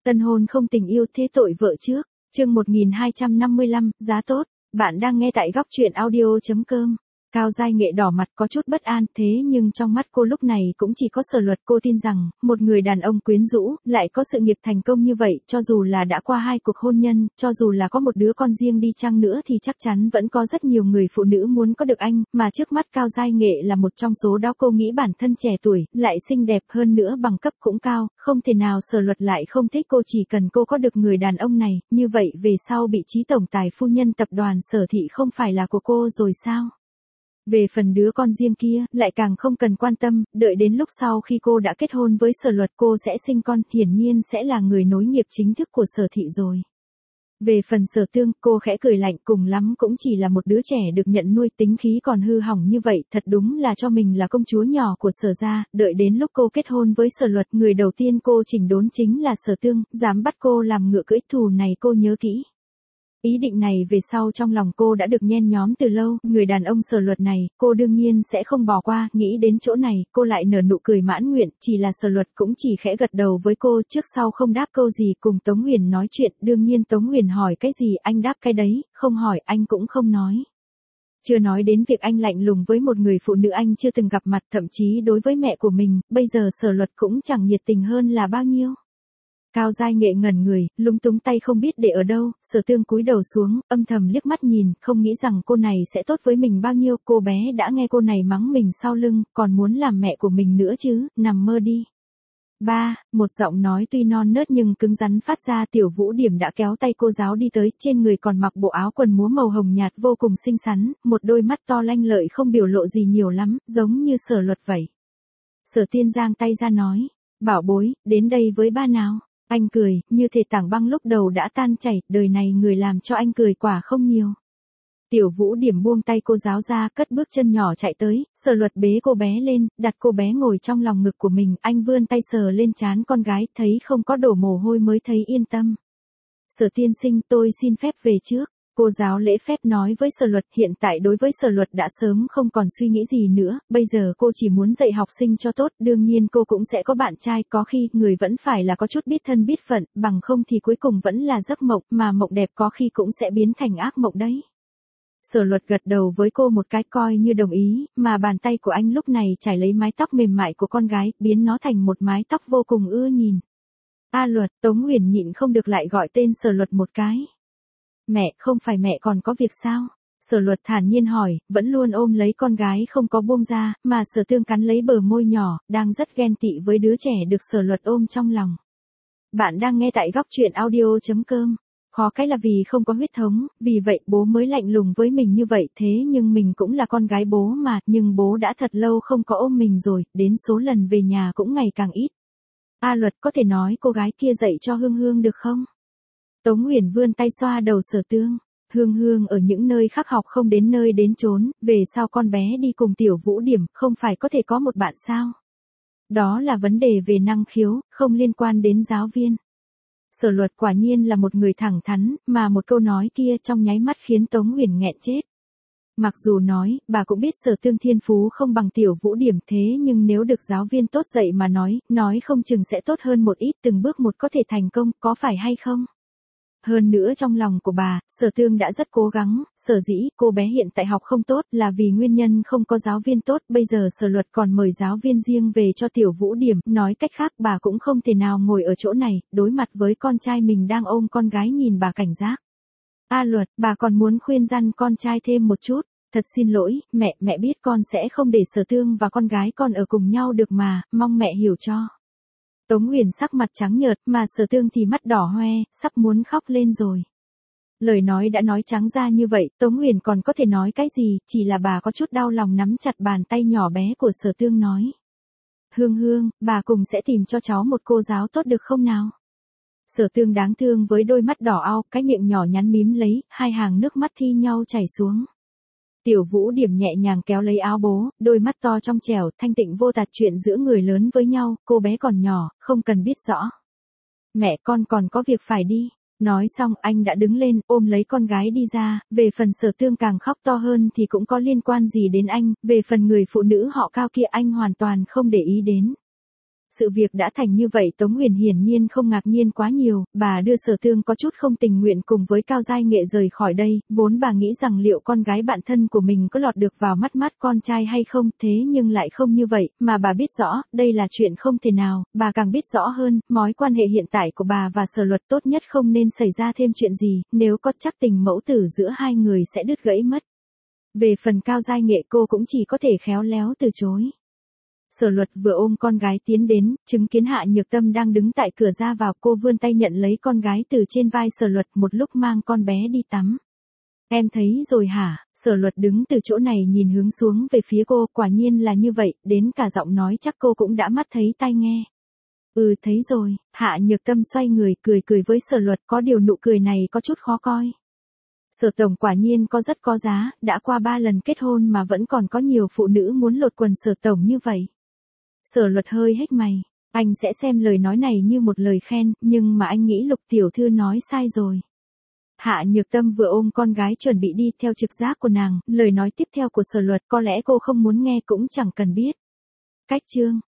Tân hôn không tình yêu thế tội vợ trước. Chương 1255, giá tốt. Bạn đang nghe tại góc truyện audio.com. Cao Giai Nghệ đỏ mặt có chút bất an, thế nhưng trong mắt cô lúc này cũng chỉ có Sở Luật. Cô tin rằng, một người đàn ông quyến rũ, lại có sự nghiệp thành công như vậy, cho dù là đã qua 2 cuộc hôn nhân, cho dù là có một đứa con riêng đi chăng nữa thì chắc chắn vẫn có rất nhiều người phụ nữ muốn có được anh, mà trước mắt Cao Giai Nghệ là một trong số đó. Cô nghĩ bản thân trẻ tuổi, lại xinh đẹp hơn nữa, bằng cấp cũng cao, không thể nào Sở Luật lại không thích cô. Chỉ cần cô có được người đàn ông này, như vậy về sau vị trí tổng tài phu nhân tập đoàn Sở Thị không phải là của cô rồi sao? Về phần đứa con riêng kia, lại càng không cần quan tâm, đợi đến lúc sau khi cô đã kết hôn với Sở Luật cô sẽ sinh con, hiển nhiên sẽ là người nối nghiệp chính thức của Sở Thị rồi. Về phần Sở Tương, cô khẽ cười lạnh, cùng lắm cũng chỉ là một đứa trẻ được nhận nuôi, tính khí còn hư hỏng như vậy, thật đúng là cho mình là công chúa nhỏ của Sở gia. Đợi đến lúc cô kết hôn với Sở Luật, người đầu tiên cô chỉnh đốn chính là Sở Tương, dám bắt cô làm ngựa cưỡi, thù này cô nhớ kỹ. Ý định này về sau trong lòng cô đã được nhen nhóm từ lâu, người đàn ông Sở Luật này, cô đương nhiên sẽ không bỏ qua. Nghĩ đến chỗ này, cô lại nở nụ cười mãn nguyện, chỉ là Sở Luật cũng chỉ khẽ gật đầu với cô, trước sau không đáp câu gì. Cùng Tống Huyền nói chuyện, đương nhiên Tống Huyền hỏi cái gì anh đáp cái đấy, không hỏi anh cũng không nói. Chưa nói đến việc anh lạnh lùng với một người phụ nữ anh chưa từng gặp mặt, thậm chí đối với mẹ của mình, bây giờ Sở Luật cũng chẳng nhiệt tình hơn là bao nhiêu. Cao Giai Nghệ ngẩn người, lúng túng tay không biết để ở đâu. Sở Tương cúi đầu xuống, âm thầm liếc mắt nhìn, không nghĩ rằng cô này sẽ tốt với mình bao nhiêu. Cô bé đã nghe cô này mắng mình sau lưng, còn muốn làm mẹ của mình nữa chứ, nằm mơ đi. Ba, một giọng nói tuy non nớt nhưng cứng rắn phát ra. Tiểu Vũ Điểm đã kéo tay cô giáo đi tới, trên người còn mặc bộ áo quần múa màu hồng nhạt vô cùng xinh xắn, một đôi mắt to lanh lợi không biểu lộ gì nhiều lắm, giống như Sở Luật vậy. Sở Tiên giang tay ra nói, bảo bối, đến đây với ba nào. Anh cười, như thể tảng băng lúc đầu đã tan chảy, đời này người làm cho anh cười quả không nhiều. Tiểu Vũ Điểm buông tay cô giáo ra, cất bước chân nhỏ chạy tới. Sở Luật bế cô bé lên, đặt cô bé ngồi trong lòng ngực của mình, anh vươn tay sờ lên trán con gái, thấy không có đổ mồ hôi mới thấy yên tâm. Sở tiên sinh, tôi xin phép về trước. Cô giáo lễ phép nói với Sở Luật. Hiện tại đối với Sở Luật đã sớm không còn suy nghĩ gì nữa, bây giờ cô chỉ muốn dạy học sinh cho tốt, đương nhiên cô cũng sẽ có bạn trai, có khi người vẫn phải là có chút biết thân biết phận, bằng không thì cuối cùng vẫn là giấc mộng, mà mộng đẹp có khi cũng sẽ biến thành ác mộng đấy. Sở Luật gật đầu với cô một cái coi như đồng ý, mà bàn tay của anh lúc này chải lấy mái tóc mềm mại của con gái, biến nó thành một mái tóc vô cùng ưa nhìn. A Luật, Tống Huyền nhịn không được lại gọi tên Sở Luật một cái. Mẹ, không phải mẹ còn có việc sao? Sở Luật thản nhiên hỏi, vẫn luôn ôm lấy con gái không có buông ra, mà Sở Tương cắn lấy bờ môi nhỏ, đang rất ghen tị với đứa trẻ được Sở Luật ôm trong lòng. Bạn đang nghe tại góc truyện audio.com. Khó cái là vì không có huyết thống, vì vậy bố mới lạnh lùng với mình như vậy, thế nhưng mình cũng là con gái bố mà, nhưng bố đã thật lâu không có ôm mình rồi, đến số lần về nhà cũng ngày càng ít. A Luật, có thể nói cô gái kia dạy cho Hương Hương được không? Tống Huyền vươn tay xoa đầu Sở Tương. Hương Hương ở những nơi khác học không đến nơi đến chốn, về sau con bé đi cùng Tiểu Vũ Điểm, không phải có thể có một bạn sao? Đó là vấn đề về năng khiếu, không liên quan đến giáo viên. Sở Luật quả nhiên là một người thẳng thắn, mà một câu nói kia trong nháy mắt khiến Tống Huyền nghẹn chết. Mặc dù nói, bà cũng biết Sở Tương thiên phú không bằng Tiểu Vũ Điểm, thế nhưng nếu được giáo viên tốt dạy mà nói không chừng sẽ tốt hơn một ít, từng bước một có thể thành công, có phải hay không? Hơn nữa trong lòng của bà, Sở Tương đã rất cố gắng, sở dĩ cô bé hiện tại học không tốt là vì nguyên nhân không có giáo viên tốt, bây giờ Sở Luật còn mời giáo viên riêng về cho Tiểu Vũ Điểm, nói cách khác bà cũng không thể nào ngồi ở chỗ này, đối mặt với con trai mình đang ôm con gái nhìn bà cảnh giác. A Luật, bà còn muốn khuyên răn con trai thêm một chút, thật xin lỗi, mẹ biết con sẽ không để Sở Tương và con gái con ở cùng nhau được mà, mong mẹ hiểu cho. Tống Huyền sắc mặt trắng nhợt, mà Sở Tương thì mắt đỏ hoe, sắp muốn khóc lên rồi. Lời nói đã nói trắng ra như vậy, Tống Huyền còn có thể nói cái gì, chỉ là bà có chút đau lòng nắm chặt bàn tay nhỏ bé của Sở Tương nói. Hương Hương, bà cùng sẽ tìm cho cháu một cô giáo tốt được không nào? Sở Tương đáng thương với đôi mắt đỏ ao, cái miệng nhỏ nhắn mím lấy, hai hàng nước mắt thi nhau chảy xuống. Tiểu Vũ Điểm nhẹ nhàng kéo lấy áo bố, đôi mắt to trong trẻo, thanh tịnh vô tạp, chuyện giữa người lớn với nhau, cô bé còn nhỏ, không cần biết rõ. Mẹ con còn có việc phải đi. Nói xong anh đã đứng lên, ôm lấy con gái đi ra, về phần Sở Tương càng khóc to hơn thì cũng có liên quan gì đến anh, về phần người phụ nữ họ Cao kia anh hoàn toàn không để ý đến. Sự việc đã thành như vậy Tống Huyền hiển nhiên không ngạc nhiên quá nhiều, bà đưa Sở Tương có chút không tình nguyện cùng với Cao Giai Nghệ rời khỏi đây, vốn bà nghĩ rằng liệu con gái bạn thân của mình có lọt được vào mắt con trai hay không, thế nhưng lại không như vậy, mà bà biết rõ, đây là chuyện không thể nào, bà càng biết rõ hơn, mối quan hệ hiện tại của bà và Sở Luật tốt nhất không nên xảy ra thêm chuyện gì, nếu có chắc tình mẫu tử giữa hai người sẽ đứt gãy mất. Về phần Cao Giai Nghệ cô cũng chỉ có thể khéo léo từ chối. Sở Luật vừa ôm con gái tiến đến, chứng kiến Hạ Nhược Tâm đang đứng tại cửa ra vào, cô vươn tay nhận lấy con gái từ trên vai Sở Luật một lúc mang con bé đi tắm. Em thấy rồi hả? Sở Luật đứng từ chỗ này nhìn hướng xuống về phía cô, quả nhiên là như vậy, đến cả giọng nói chắc cô cũng đã mắt thấy tai nghe. Ừ thấy rồi, Hạ Nhược Tâm xoay người cười với Sở Luật, có điều nụ cười này có chút khó coi. Sở tổng quả nhiên rất có giá, đã qua 3 lần kết hôn mà vẫn còn có nhiều phụ nữ muốn lột quần Sở tổng như vậy. Sở Luật hơi hếch mày, anh sẽ xem lời nói này như một lời khen, nhưng mà anh nghĩ Lục tiểu thư nói sai rồi. Hạ Nhược Tâm vừa ôm con gái chuẩn bị đi theo trực giác của nàng, lời nói tiếp theo của Sở Luật có lẽ cô không muốn nghe cũng chẳng cần biết. Cách chương